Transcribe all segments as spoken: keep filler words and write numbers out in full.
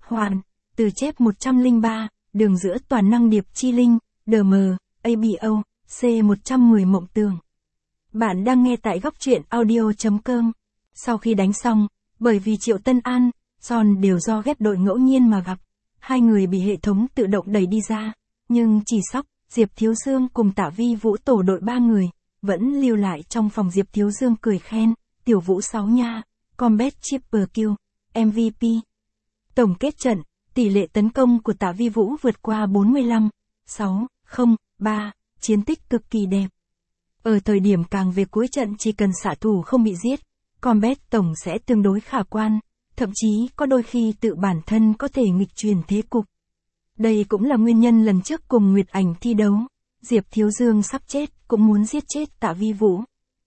Hoàn, từ chép một trăm lẻ ba, đường giữa toàn năng điệp chi linh, đê em, a bê o, C một trăm mười mộng tường. Bạn đang nghe tại góc truyện audio chấm com. Sau khi đánh xong, bởi vì Triệu Tân An, John đều do ghép đội ngẫu nhiên mà gặp, hai người bị hệ thống tự động đẩy đi ra, nhưng chỉ Sóc, Diệp Thiếu Dương cùng Tạ Vi Vũ tổ đội ba người, vẫn lưu lại trong phòng. Diệp Thiếu Dương cười khen, Tiểu Vũ sáu nha, Combat Triple Kill, em vê pê. Tổng kết trận, tỷ lệ tấn công của Tạ Vi Vũ vượt qua bốn mươi lăm, sáu, không, ba, chiến tích cực kỳ đẹp. Ở thời điểm càng về cuối trận chỉ cần xạ thủ không bị giết, combat tổng sẽ tương đối khả quan, thậm chí có đôi khi tự bản thân có thể nghịch chuyển thế cục. Đây cũng là nguyên nhân lần trước cùng Nguyệt Ảnh thi đấu, Diệp Thiếu Dương sắp chết cũng muốn giết chết Tạ Vi Vũ.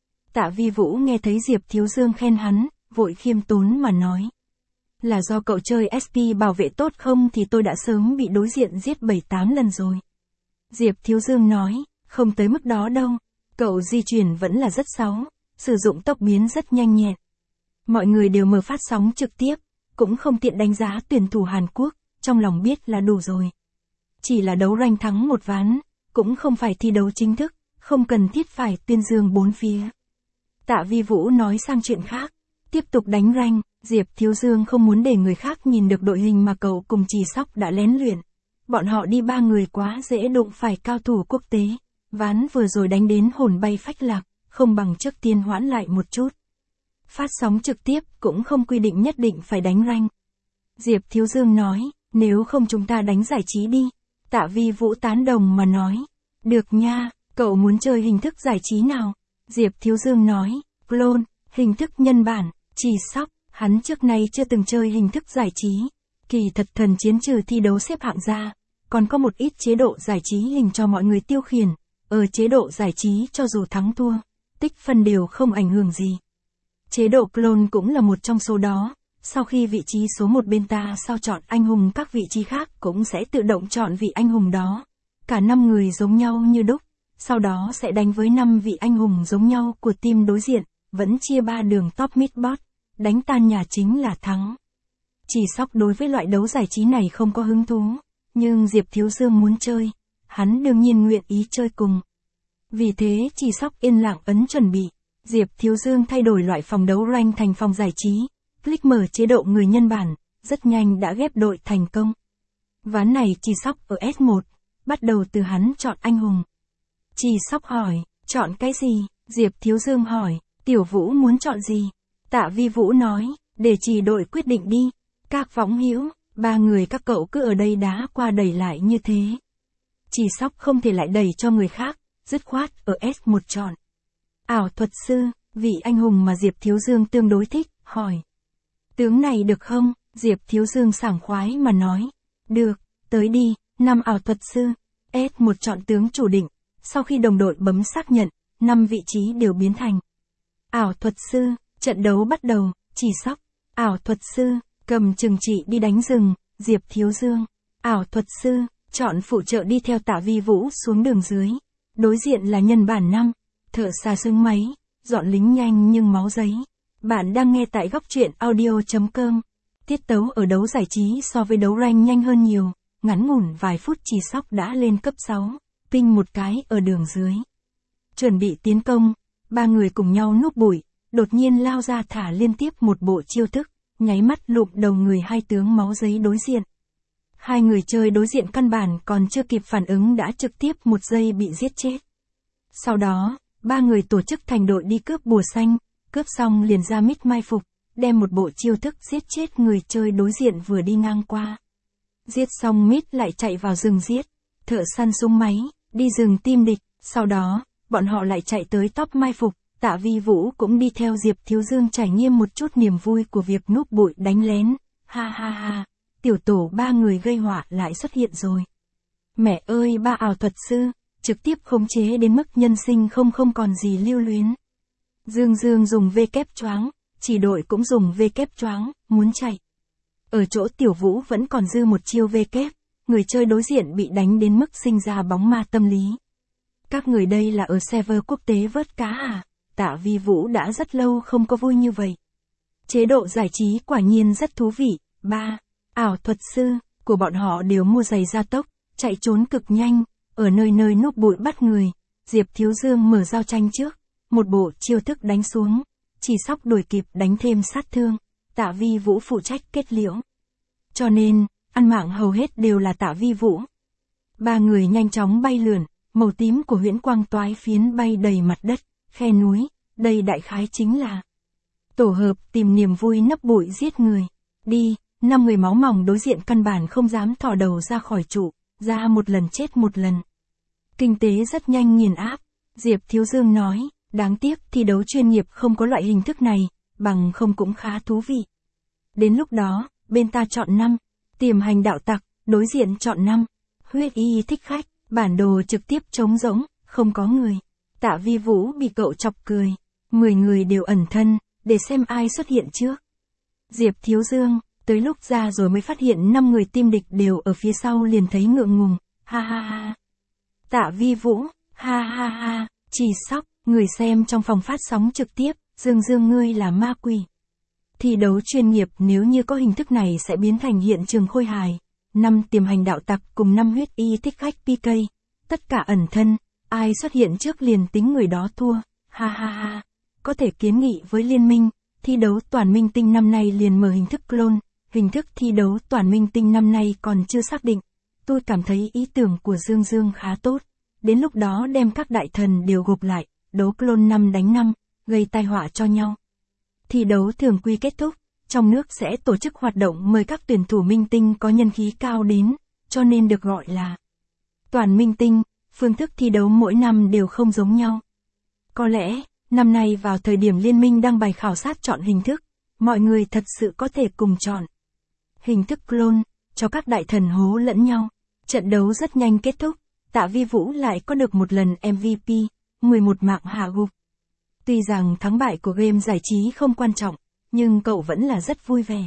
Tạ Vi Vũ nghe thấy Diệp Thiếu Dương khen hắn, vội khiêm tốn mà nói. Là do cậu chơi ét pê bảo vệ tốt không thì tôi đã sớm bị đối diện giết bảy tám lần rồi. Diệp Thiếu Dương nói, không tới mức đó đâu, cậu di chuyển vẫn là rất sáu, sử dụng tốc biến rất nhanh nhẹn. Mọi người đều mở phát sóng trực tiếp, cũng không tiện đánh giá tuyển thủ Hàn Quốc, trong lòng biết là đủ rồi. Chỉ là đấu rank thắng một ván, cũng không phải thi đấu chính thức, không cần thiết phải tuyên dương bốn phía. Tạ Vi Vũ nói sang chuyện khác, tiếp tục đánh rank, Diệp Thiếu Dương không muốn để người khác nhìn được đội hình mà cậu cùng Trì Sóc đã lén luyện. Bọn họ đi ba người quá dễ đụng phải cao thủ quốc tế, ván vừa rồi đánh đến hồn bay phách lạc, không bằng trước tiên hoãn lại một chút. Phát sóng trực tiếp cũng không quy định nhất định phải đánh rank. Diệp Thiếu Dương nói, nếu không chúng ta đánh giải trí đi. Tạ Vi Vũ tán đồng mà nói, được nha, cậu muốn chơi hình thức giải trí nào? Diệp Thiếu Dương nói, clone, hình thức nhân bản. Trì Sóc, hắn trước nay chưa từng chơi hình thức giải trí. Kỳ thật thần chiến trừ thi đấu xếp hạng ra, còn có một ít chế độ giải trí hình cho mọi người tiêu khiển. Ở chế độ giải trí cho dù thắng thua, tích phân đều không ảnh hưởng gì. Chế độ clone cũng là một trong số đó. Sau khi vị trí số một bên ta sao chọn anh hùng, các vị trí khác cũng sẽ tự động chọn vị anh hùng đó. Cả năm người giống nhau như đúc, sau đó sẽ đánh với năm vị anh hùng giống nhau của team đối diện, vẫn chia ba đường top mid bot, đánh tan nhà chính là thắng. Trì Sóc đối với loại đấu giải trí này không có hứng thú, nhưng Diệp Thiếu Dương muốn chơi, hắn đương nhiên nguyện ý chơi cùng. Vì thế Trì Sóc yên lặng ấn chuẩn bị, Diệp Thiếu Dương thay đổi loại phòng đấu rank thành phòng giải trí. Click mở chế độ người nhân bản, rất nhanh đã ghép đội thành công. Ván này Trì Sóc ở ét một, bắt đầu từ hắn chọn anh hùng. Trì Sóc hỏi, chọn cái gì? Diệp Thiếu Dương hỏi, Tiểu Vũ muốn chọn gì? Tạ Vi Vũ nói, để Trì đội quyết định đi. Các võng hữu, ba người các cậu cứ ở đây đá qua đẩy lại như thế. Trì Sóc không thể lại đẩy cho người khác, dứt khoát ở ét một chọn. Ảo thuật sư, vị anh hùng mà Diệp Thiếu Dương tương đối thích, hỏi. Tướng này được không? Diệp Thiếu Dương sảng khoái mà nói. Được, tới đi, năm ảo thuật sư. ét một chọn tướng chủ định. Sau khi đồng đội bấm xác nhận, năm vị trí đều biến thành ảo thuật sư. Trận đấu bắt đầu, Trì Sóc. Ảo thuật sư, cầm chừng trị đi đánh rừng. Diệp Thiếu Dương. Ảo thuật sư, chọn phụ trợ đi theo Tạ Vi Vũ xuống đường dưới. Đối diện là nhân bản năm. Thợ xa sưng máy, dọn lính nhanh nhưng máu giấy. Bạn đang nghe tại góc truyện audio chấm com. Tiết tấu ở đấu giải trí so với đấu rank nhanh hơn nhiều, ngắn ngủn vài phút Trì Sóc đã lên cấp sáu, ping một cái ở đường dưới. Chuẩn bị tiến công, ba người cùng nhau núp bụi, đột nhiên lao ra thả liên tiếp một bộ chiêu thức, nháy mắt lụm đầu người hai tướng máu giấy đối diện. Hai người chơi đối diện căn bản còn chưa kịp phản ứng đã trực tiếp một giây bị giết chết. Sau đó, ba người tổ chức thành đội đi cướp bùa xanh. Cướp xong liền ra mid mai phục, đem một bộ chiêu thức giết chết người chơi đối diện vừa đi ngang qua. Giết xong mid lại chạy vào rừng giết, thợ săn súng máy, đi rừng team địch, sau đó, bọn họ lại chạy tới top mai phục, Tạ Vi Vũ cũng đi theo Diệp Thiếu Dương trải nghiệm một chút niềm vui của việc núp bụi đánh lén, ha ha ha, tiểu tổ ba người gây họa lại xuất hiện rồi. Mẹ ơi, ba ảo thuật sư, trực tiếp khống chế đến mức nhân sinh không không còn gì lưu luyến. Dương Dương dùng V kép choáng, chỉ đội cũng dùng V kép choáng, muốn chạy. Ở chỗ Tiểu Vũ vẫn còn dư một chiêu V kép, người chơi đối diện bị đánh đến mức sinh ra bóng ma tâm lý. Các người đây là ở server quốc tế vớt cá à? Tạ Vi Vũ đã rất lâu không có vui như vậy. Chế độ giải trí quả nhiên rất thú vị. ba. ảo thuật sư của bọn họ đều mua giày gia tốc, chạy trốn cực nhanh, ở nơi nơi núp bụi bắt người. Diệp Thiếu Dương mở giao tranh trước, một bộ chiêu thức đánh xuống, chỉ sóc đuổi kịp đánh thêm sát thương, Tạ Vi Vũ phụ trách kết liễu. Cho nên, ăn mạng hầu hết đều là Tạ Vi Vũ. Ba người nhanh chóng bay lượn, màu tím của huyễn quang toái phiến bay đầy mặt đất, khe núi, đây đại khái chính là tổ hợp tìm niềm vui nấp bụi giết người. Đi, năm người máu mỏng đối diện căn bản không dám thò đầu ra khỏi trụ, ra một lần chết một lần. Kinh tế rất nhanh nghiền áp, Diệp Thiếu Dương nói, đáng tiếc thi đấu chuyên nghiệp không có loại hình thức này, bằng không cũng khá thú vị. Đến lúc đó, bên ta chọn năm, tiềm hành đạo tặc, đối diện chọn năm, huyết y thích khách, bản đồ trực tiếp trống rỗng, không có người. Tạ Vi Vũ bị cậu chọc cười, mười người đều ẩn thân, để xem ai xuất hiện trước. Diệp Thiếu Dương, tới lúc ra rồi mới phát hiện năm người team địch đều ở phía sau liền thấy ngượng ngùng, ha ha ha. Tạ Vi Vũ, ha ha ha, chỉ sóc, người xem trong phòng phát sóng trực tiếp, Dương Dương ngươi là ma quỷ. Thi đấu chuyên nghiệp nếu như có hình thức này sẽ biến thành hiện trường khôi hài. Năm tiềm hành đạo tặc cùng năm huyết y thích khách pê ca, tất cả ẩn thân, ai xuất hiện trước liền tính người đó thua, ha ha ha. Có thể kiến nghị với liên minh, thi đấu toàn minh tinh năm nay liền mở hình thức clone, hình thức thi đấu toàn minh tinh năm nay còn chưa xác định. Tôi cảm thấy ý tưởng của Dương Dương khá tốt, đến lúc đó đem các đại thần đều gộp lại, đấu clone năm đánh năm, gây tai họa cho nhau. Thi đấu thường quy kết thúc, trong nước sẽ tổ chức hoạt động mời các tuyển thủ minh tinh có nhân khí cao đến, cho nên được gọi là toàn minh tinh, phương thức thi đấu mỗi năm đều không giống nhau. Có lẽ, năm nay vào thời điểm liên minh đăng bài khảo sát chọn hình thức, mọi người thật sự có thể cùng chọn hình thức clone, cho các đại thần hố lẫn nhau. Trận đấu rất nhanh kết thúc, Tạ Vi Vũ lại có được một lần em vê pê, mười một mạng hạ gục. Tuy rằng thắng bại của game giải trí không quan trọng, nhưng cậu vẫn là rất vui vẻ.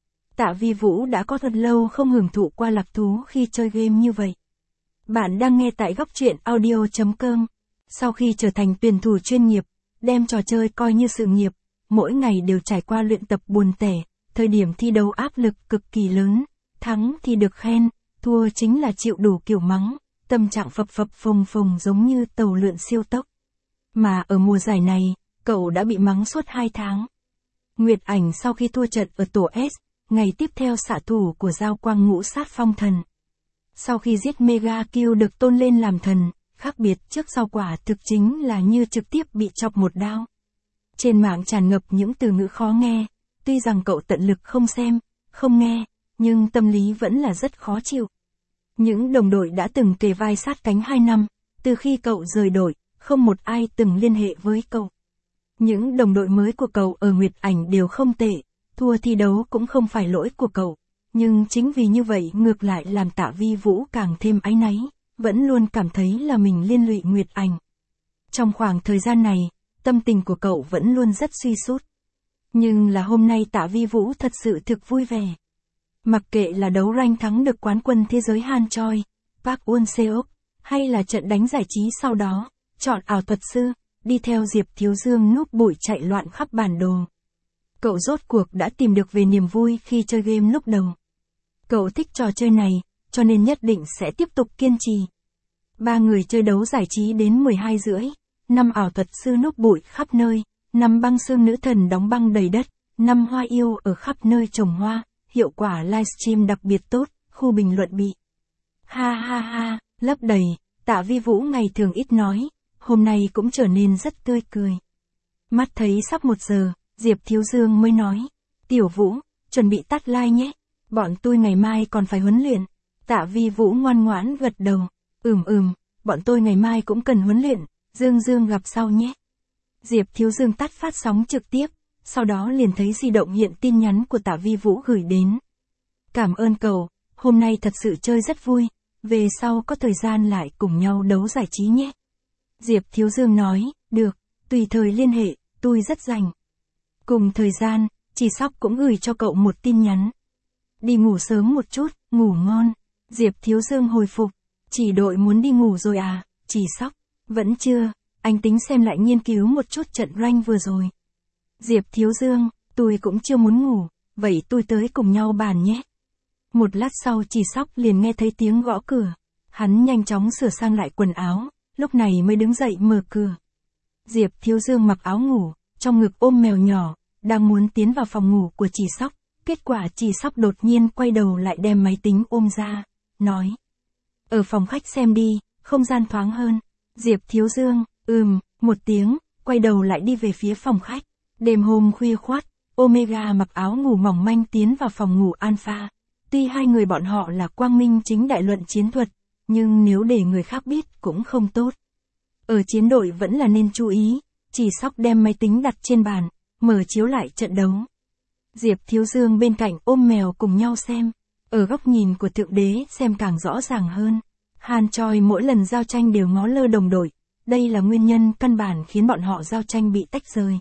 Tạ Vi Vũ đã có thật lâu không hưởng thụ qua lạc thú khi chơi game như vậy. Bạn đang nghe tại góc truyện audio chấm com. Sau khi trở thành tuyển thủ chuyên nghiệp, đem trò chơi coi như sự nghiệp, mỗi ngày đều trải qua luyện tập buồn tẻ, thời điểm thi đấu áp lực cực kỳ lớn, thắng thì được khen, thua chính là chịu đủ kiểu mắng, tâm trạng phập phập phồng phồng giống như tàu lượn siêu tốc. Mà ở mùa giải này, cậu đã bị mắng suốt hai tháng. Nguyệt Ảnh sau khi thua trận ở tổ S, ngày tiếp theo xạ thủ của Giao Quang Ngũ Sát Phong Thần. Sau khi giết Mega Kill được tôn lên làm thần, khác biệt trước sau quả thực chính là như trực tiếp bị chọc một đao. Trên mạng tràn ngập những từ ngữ khó nghe, tuy rằng cậu tận lực không xem, không nghe, nhưng tâm lý vẫn là rất khó chịu. Những đồng đội đã từng kề vai sát cánh hai năm, từ khi cậu rời đội, không một ai từng liên hệ với cậu. Những đồng đội mới của cậu ở Nguyệt Ảnh đều không tệ, thua thi đấu cũng không phải lỗi của cậu. Nhưng chính vì như vậy ngược lại làm Tạ Vi Vũ càng thêm áy náy, vẫn luôn cảm thấy là mình liên lụy Nguyệt Ảnh. Trong khoảng thời gian này, tâm tình của cậu vẫn luôn rất suy sút. Nhưng là hôm nay Tạ Vi Vũ thật sự thực vui vẻ. Mặc kệ là đấu rank thắng được quán quân thế giới Han Choi, Park Won Seok, hay là trận đánh giải trí sau đó, chọn ảo thuật sư, đi theo Diệp Thiếu Dương núp bụi chạy loạn khắp bản đồ. Cậu rốt cuộc đã tìm được về niềm vui khi chơi game lúc đầu. Cậu thích trò chơi này, cho nên nhất định sẽ tiếp tục kiên trì. Ba người chơi đấu giải trí đến mười hai rưỡi, năm ảo thuật sư núp bụi khắp nơi, năm băng xương nữ thần đóng băng đầy đất, năm hoa yêu ở khắp nơi trồng hoa, hiệu quả livestream đặc biệt tốt, khu bình luận bị ha ha ha, lấp đầy. Tạ Vi Vũ ngày thường ít nói, hôm nay cũng trở nên rất tươi cười. Mắt thấy sắp một giờ, Diệp Thiếu Dương mới nói, Tiểu Vũ, chuẩn bị tắt like nhé, bọn tôi ngày mai còn phải huấn luyện. Tạ Vi Vũ ngoan ngoãn gật đầu, ừm ừm, bọn tôi ngày mai cũng cần huấn luyện, Dương Dương gặp sau nhé. Diệp Thiếu Dương tắt phát sóng trực tiếp, sau đó liền thấy di động hiện tin nhắn của Tạ Vi Vũ gửi đến. Cảm ơn cậu, hôm nay thật sự chơi rất vui, về sau có thời gian lại cùng nhau đấu giải trí nhé. Diệp Thiếu Dương nói, được, tùy thời liên hệ, tôi rất rảnh. Cùng thời gian, Chỉ Sóc cũng gửi cho cậu một tin nhắn. Đi ngủ sớm một chút, ngủ ngon. Diệp Thiếu Dương hồi phục, chỉ đội muốn đi ngủ rồi à, Chỉ Sóc, vẫn chưa, anh tính xem lại nghiên cứu một chút trận rank vừa rồi. Diệp Thiếu Dương, tôi cũng chưa muốn ngủ, vậy tôi tới cùng nhau bàn nhé. Một lát sau Chỉ Sóc liền nghe thấy tiếng gõ cửa. Hắn nhanh chóng sửa sang lại quần áo, lúc này mới đứng dậy mở cửa. Diệp Thiếu Dương mặc áo ngủ, trong ngực ôm mèo nhỏ, đang muốn tiến vào phòng ngủ của Chỉ Sóc. Kết quả Chỉ Sóc đột nhiên quay đầu lại đem máy tính ôm ra, nói. Ở phòng khách xem đi, không gian thoáng hơn. Diệp Thiếu Dương, ừm, một tiếng, quay đầu lại đi về phía phòng khách. Đêm hôm khuya khoắt, Omega mặc áo ngủ mỏng manh tiến vào phòng ngủ Alpha. Tuy hai người bọn họ là quang minh chính đại luận chiến thuật, nhưng nếu để người khác biết cũng không tốt. Ở chiến đội vẫn là nên chú ý. Chỉ Sóc đem máy tính đặt trên bàn, mở chiếu lại trận đấu. Diệp Thiếu Dương bên cạnh ôm mèo cùng nhau xem. Ở góc nhìn của thượng đế xem càng rõ ràng hơn. Han Choi mỗi lần giao tranh đều ngó lơ đồng đội. Đây là nguyên nhân căn bản khiến bọn họ giao tranh bị tách rời.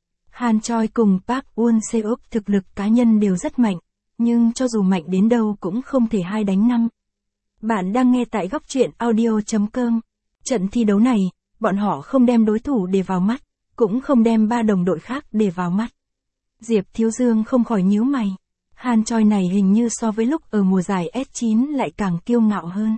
Han Choi cùng Park Won-seok thực lực cá nhân đều rất mạnh, nhưng cho dù mạnh đến đâu cũng không thể hai đánh năm. Bạn đang nghe tại góc truyện audio chấm com. Trận thi đấu này, bọn họ không đem đối thủ để vào mắt, cũng không đem ba đồng đội khác để vào mắt. Diệp Thiếu Dương không khỏi nhíu mày. Han Choi này hình như so với lúc ở mùa giải S chín lại càng kiêu ngạo hơn.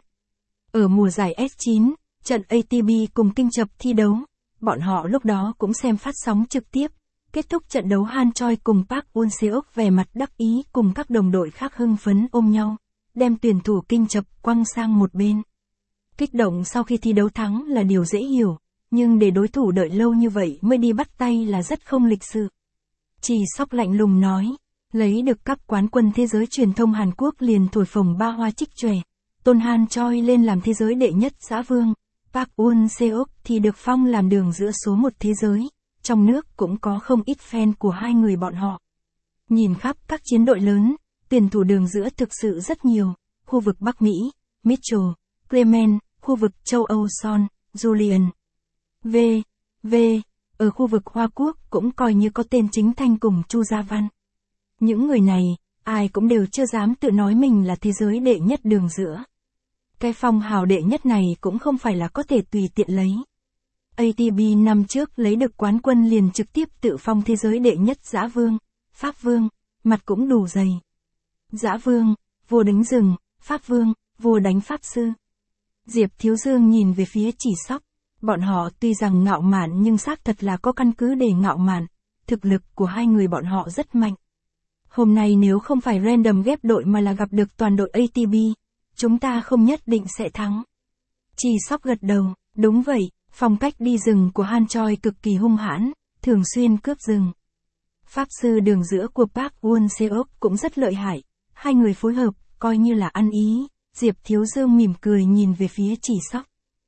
Ở mùa giải S chín, trận a tê bê cùng Kinh Chập thi đấu, bọn họ lúc đó cũng xem phát sóng trực tiếp. Kết thúc trận đấu Han Choi cùng Park Won-seok vẻ mặt đắc ý cùng các đồng đội khác hưng phấn ôm nhau, đem tuyển thủ Kinh Chập quăng sang một bên. Kích động sau khi thi đấu thắng là điều dễ hiểu, nhưng để đối thủ đợi lâu như vậy mới đi bắt tay là rất không lịch sự. Chỉ Sóc lạnh lùng nói, lấy được cúp quán quân thế giới truyền thông Hàn Quốc liền thổi phồng ba hoa trích chòe, tôn Han Choi lên làm thế giới đệ nhất dã vương, Park Won-seok thì được phong làm đường giữa số một thế giới, trong nước cũng có không ít fan của hai người bọn họ. Nhìn khắp các chiến đội lớn, tuyển thủ đường giữa thực sự rất nhiều, khu vực Bắc Mỹ, Mitchell, Clement, khu vực châu Âu Son, Julian. V. V. Ở khu vực Hoa Quốc cũng coi như có tên chính thanh cùng Chu Gia Văn. Những người này, ai cũng đều chưa dám tự nói mình là thế giới đệ nhất đường giữa. Cái phong hào đệ nhất này cũng không phải là có thể tùy tiện lấy. a tê bê năm trước lấy được quán quân liền trực tiếp tự phong thế giới đệ nhất dã vương, Pháp vương, mặt cũng đủ dày. Dã vương, vua đánh rừng, Pháp vương, vua đánh Pháp sư. Diệp Thiếu Dương nhìn về phía Chỉ Sóc. Bọn họ tuy rằng ngạo mạn nhưng xác thật là có căn cứ để ngạo mạn. Thực lực của hai người bọn họ rất mạnh. Hôm nay nếu không phải random ghép đội mà là gặp được toàn đội a tê bê, chúng ta không nhất định sẽ thắng. Chỉ Sóc gật đầu, đúng vậy, phong cách đi rừng của Han Choi cực kỳ hung hãn, thường xuyên cướp rừng. Pháp sư đường giữa của Park Won-seok cũng rất lợi hại, hai người phối hợp, coi như là ăn ý. Diệp Thiếu Dương mỉm cười nhìn về phía Chỉ Sóc.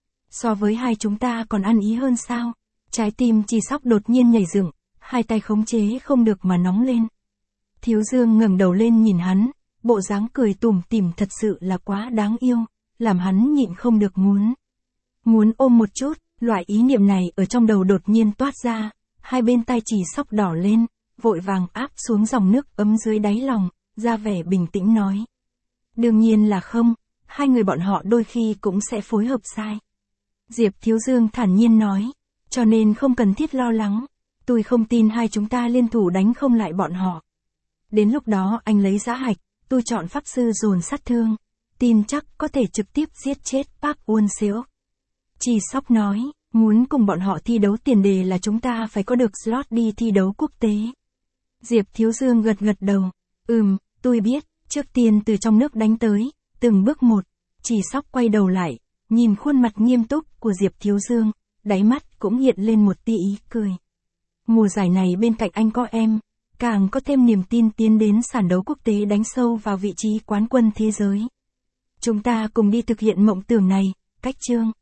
So với hai chúng ta còn ăn ý hơn sao? Trái tim Chỉ Sóc đột nhiên nhảy dựng, hai tay khống chế không được mà nóng lên. Thiếu Dương ngẩng đầu lên nhìn hắn, bộ dáng cười tủm tỉm thật sự là quá đáng yêu, làm hắn nhịn không được muốn. Muốn ôm một chút, loại ý niệm này ở trong đầu đột nhiên toát ra, hai bên tay Chỉ Sóc đỏ lên, vội vàng áp xuống dòng nước ấm dưới đáy lòng, ra vẻ bình tĩnh nói. Đương nhiên là không, hai người bọn họ đôi khi cũng sẽ phối hợp sai. Diệp Thiếu Dương thản nhiên nói, cho nên không cần thiết lo lắng, tôi không tin hai chúng ta liên thủ đánh không lại bọn họ. Đến lúc đó anh lấy giá hạch, tôi chọn pháp sư dồn sát thương, tin chắc có thể trực tiếp giết chết Park Won-seok. Chỉ Sóc nói, muốn cùng bọn họ thi đấu tiền đề là chúng ta phải có được slot đi thi đấu quốc tế. Diệp Thiếu Dương gật gật đầu, ừm, tôi biết, trước tiên từ trong nước đánh tới, từng bước một. Chỉ Sóc quay đầu lại, nhìn khuôn mặt nghiêm túc của Diệp Thiếu Dương, đáy mắt cũng hiện lên một tia ý cười. Mùa giải này bên cạnh anh có em, càng có thêm niềm tin tiến đến sàn đấu quốc tế đánh sâu vào vị trí quán quân thế giới. Chúng ta cùng đi thực hiện mộng tưởng này, cách chương.